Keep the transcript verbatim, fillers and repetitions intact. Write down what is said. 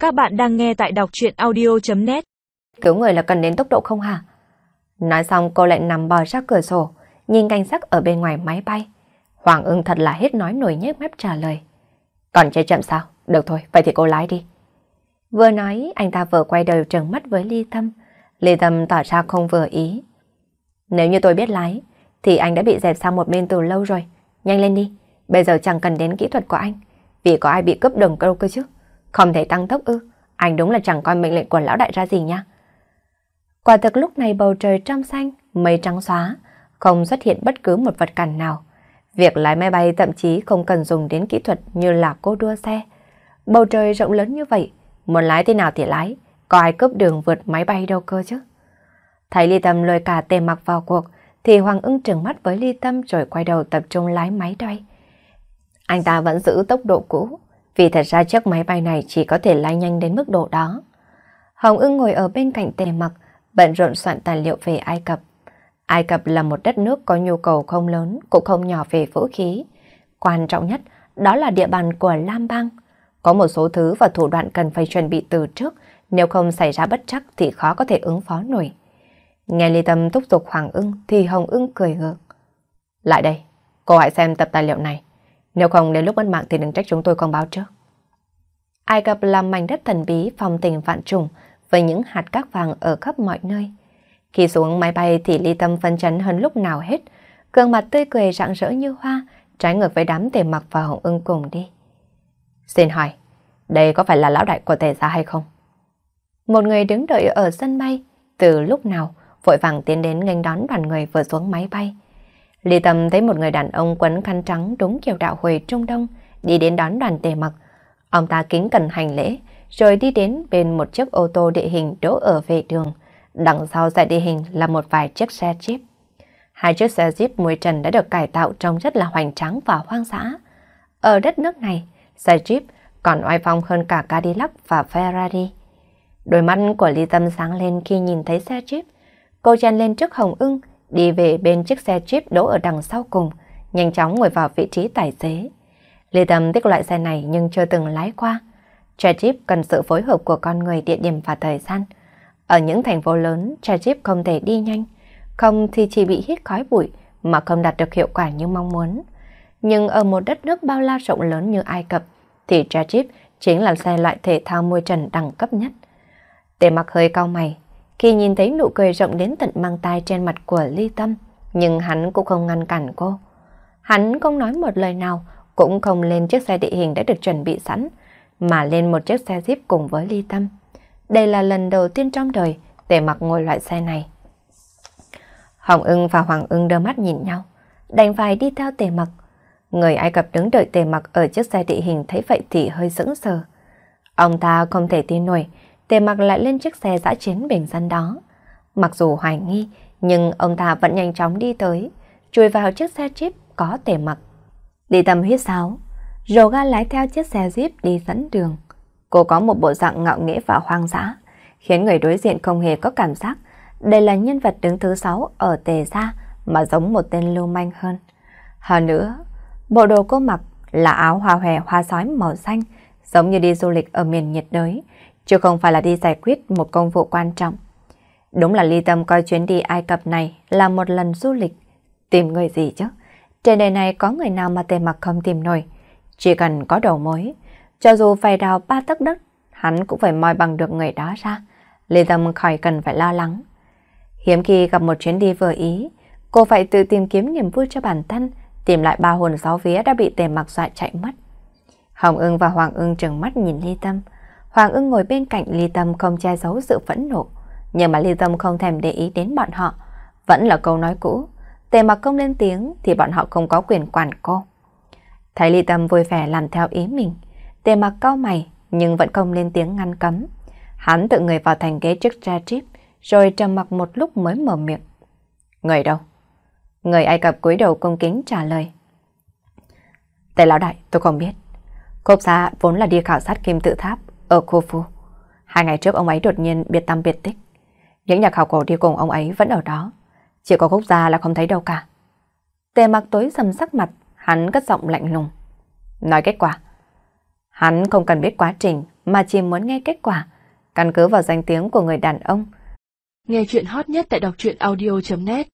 Các bạn đang nghe tại đọc truyện audio chấm net. Cứu người là cần đến tốc độ không hả? Nói xong cô lại nằm bò ra cửa sổ, nhìn cảnh sắc ở bên ngoài máy bay. Hoàng Ưng thật là hết nói nổi nhếch mép trả lời. Còn chơi chậm sao? Được thôi, vậy thì cô lái đi. Vừa nói, anh ta vừa quay đầu trừng mắt với Ly Tâm. Ly Tâm tỏ ra không vừa ý. Nếu như tôi biết lái, thì anh đã bị dẹp sang một bên từ lâu rồi. Nhanh lên đi, bây giờ chẳng cần đến kỹ thuật của anh. Vì có ai bị cướp đường đâu cơ chứ. Không thể tăng tốc ư? Anh đúng là chẳng coi mệnh lệnh của lão đại ra gì nha. Quả thực lúc này bầu trời trong xanh, mây trắng xóa, không xuất hiện bất cứ một vật cản nào. Việc lái máy bay thậm chí không cần dùng đến kỹ thuật như là cô đua xe. Bầu trời rộng lớn như vậy, muốn lái thế nào thì lái, có ai cướp đường vượt máy bay đâu cơ chứ. Thấy Ly Tâm lôi cả Tề Mặc vào cuộc, thì Hoàng Ưng trừng mắt với Ly Tâm rồi quay đầu tập trung lái máy bay. Anh ta vẫn giữ tốc độ cũ, vì thật ra chiếc máy bay này chỉ có thể lái nhanh đến mức độ đó. Hồng Ưng ngồi ở bên cạnh Tề Mặc, bận rộn soạn tài liệu về Ai Cập. Ai Cập là một đất nước có nhu cầu không lớn, cũng không nhỏ về vũ khí. Quan trọng nhất, đó là địa bàn của Lam Bang. Có một số thứ và thủ đoạn cần phải chuẩn bị từ trước, nếu không xảy ra bất trắc thì khó có thể ứng phó nổi. Nghe Ly Tâm thúc giục Hoàng Ưng thì Hồng Ưng cười gượng. Lại đây, cô hãy xem tập tài liệu này. Nếu không đến lúc mất mạng thì đừng trách chúng tôi không báo trước. Ai Cập là mảnh đất thần bí phong tình vạn trùng với những hạt cát vàng ở khắp mọi nơi. Khi xuống máy bay thì Ly Tâm phấn chấn hơn lúc nào hết, gương mặt tươi cười rạng rỡ như hoa, trái ngược với đám Tề Mặc và Hồng Ưng cùng đi. Xin hỏi, đây có phải là lão đại của Tề gia hay không? Một người đứng đợi ở sân bay, từ lúc nào vội vàng tiến đến nghênh đón đoàn người vừa xuống máy bay. Ly Tâm thấy một người đàn ông quấn khăn trắng đúng kiểu đạo hồi Trung Đông đi đến đón đoàn Tề Mặc. Ông ta kính cẩn hành lễ, rồi đi đến bên một chiếc ô tô địa hình đỗ ở vệ đường. Đằng sau xe địa hình là một vài chiếc xe Jeep. Hai chiếc xe Jeep mui trần đã được cải tạo trông rất là hoành tráng và hoang dã. Ở đất nước này, xe Jeep còn oai phong hơn cả Cadillac và Ferrari. Đôi mắt của Ly Tâm sáng lên khi nhìn thấy xe Jeep. Cô chen lên trước Hồng Ưng, đi về bên chiếc xe Jeep đỗ ở đằng sau cùng, nhanh chóng ngồi vào vị trí tài xế. Ly Tâm thích loại xe này nhưng chưa từng lái qua. Xe Jeep cần sự phối hợp của con người, địa điểm và thời gian. Ở những thành phố lớn, xe Jeep không thể đi nhanh, không thì chỉ bị hít khói bụi mà không đạt được hiệu quả như mong muốn. Nhưng ở một đất nước bao la rộng lớn như Ai Cập, thì xe Jeep chính là xe loại thể thao mui trần đẳng cấp nhất. Tề Mặc hơi cau mày khi nhìn thấy nụ cười rộng đến tận mang tai trên mặt của Ly Tâm, nhưng hắn cũng không ngăn cản cô. Hắn không nói một lời nào, cũng không lên chiếc xe địa hình đã được chuẩn bị sẵn, mà lên một chiếc xe Jeep cùng với Ly Tâm. Đây là lần đầu tiên trong đời Tề Mặc ngồi loại xe này. Hồng Ưng và Hoàng Ưng đưa mắt nhìn nhau, đành phải đi theo Tề Mặc. Người Ai Cập đứng đợi Tề Mặc ở chiếc xe địa hình thấy vậy thì hơi sững sờ. Ông ta không thể tin nổi Tề Mặc lại lên chiếc xe dã chiến bình dân đó. Mặc dù hoài nghi, nhưng ông ta vẫn nhanh chóng đi tới, chui vào chiếc xe Jeep có Tề Mặc. Ly Tâm hít sáo, rồ ga lái theo chiếc xe Jeep đi dẫn đường. Cô có một bộ dạng ngạo nghễ và hoang dã, khiến người đối diện không hề có cảm giác đây là nhân vật đứng thứ sáu ở Tề gia, mà giống một tên lưu manh hơn. Hơn nữa, bộ đồ cô mặc là áo hoa hòe hoa sói màu xanh, giống như đi du lịch ở miền nhiệt đới, chứ không phải là đi giải quyết một công vụ quan trọng. Đúng là Ly Tâm coi chuyến đi Ai Cập này là một lần du lịch. Tìm người gì chứ? Trên đời này có người nào mà Tề Mặc không tìm nổi. Chỉ cần có đầu mối, cho dù phải đào ba tấc đất, hắn cũng phải moi bằng được người đó ra. Ly Tâm khỏi cần phải lo lắng. Hiếm khi gặp một chuyến đi vừa ý, cô phải tự tìm kiếm niềm vui cho bản thân, tìm lại ba hồn sáu vía đã bị Tề Mặc dọa chạy mất. Hồng Ưng và Hoàng Ưng trừng mắt nhìn Ly Tâm. Hoàng Ưng ngồi bên cạnh Ly Tâm không che giấu sự phẫn nộ, nhưng mà Ly Tâm không thèm để ý đến bọn họ. Vẫn là câu nói cũ, Tề Mặc không lên tiếng thì bọn họ không có quyền quản cô. Thấy Ly Tâm vui vẻ làm theo ý mình, Tề Mặc cau mày nhưng vẫn không lên tiếng ngăn cấm. Hắn tự người vào thành ghế trước xe Jeep, rồi trầm mặc một lúc mới mở miệng. Người đâu? Người Ai Cập cúi đầu cung kính trả lời. Tề lão đại, tôi không biết. Cốp gia vốn là đi khảo sát kim tự tháp ở Khufu. Hai ngày trước ông ấy đột nhiên biệt tâm biệt tích. Những nhà khảo cổ đi cùng ông ấy vẫn ở đó. Chỉ có Cốp gia là không thấy đâu cả. Tề Mặc tối sầm sắc mặt, hắn cất giọng lạnh lùng. Nói kết quả. Hắn không cần biết quá trình mà chỉ muốn nghe kết quả, căn cứ vào danh tiếng của người đàn ông. Nghe chuyện hot nhất tại đọc truyện audio chấm net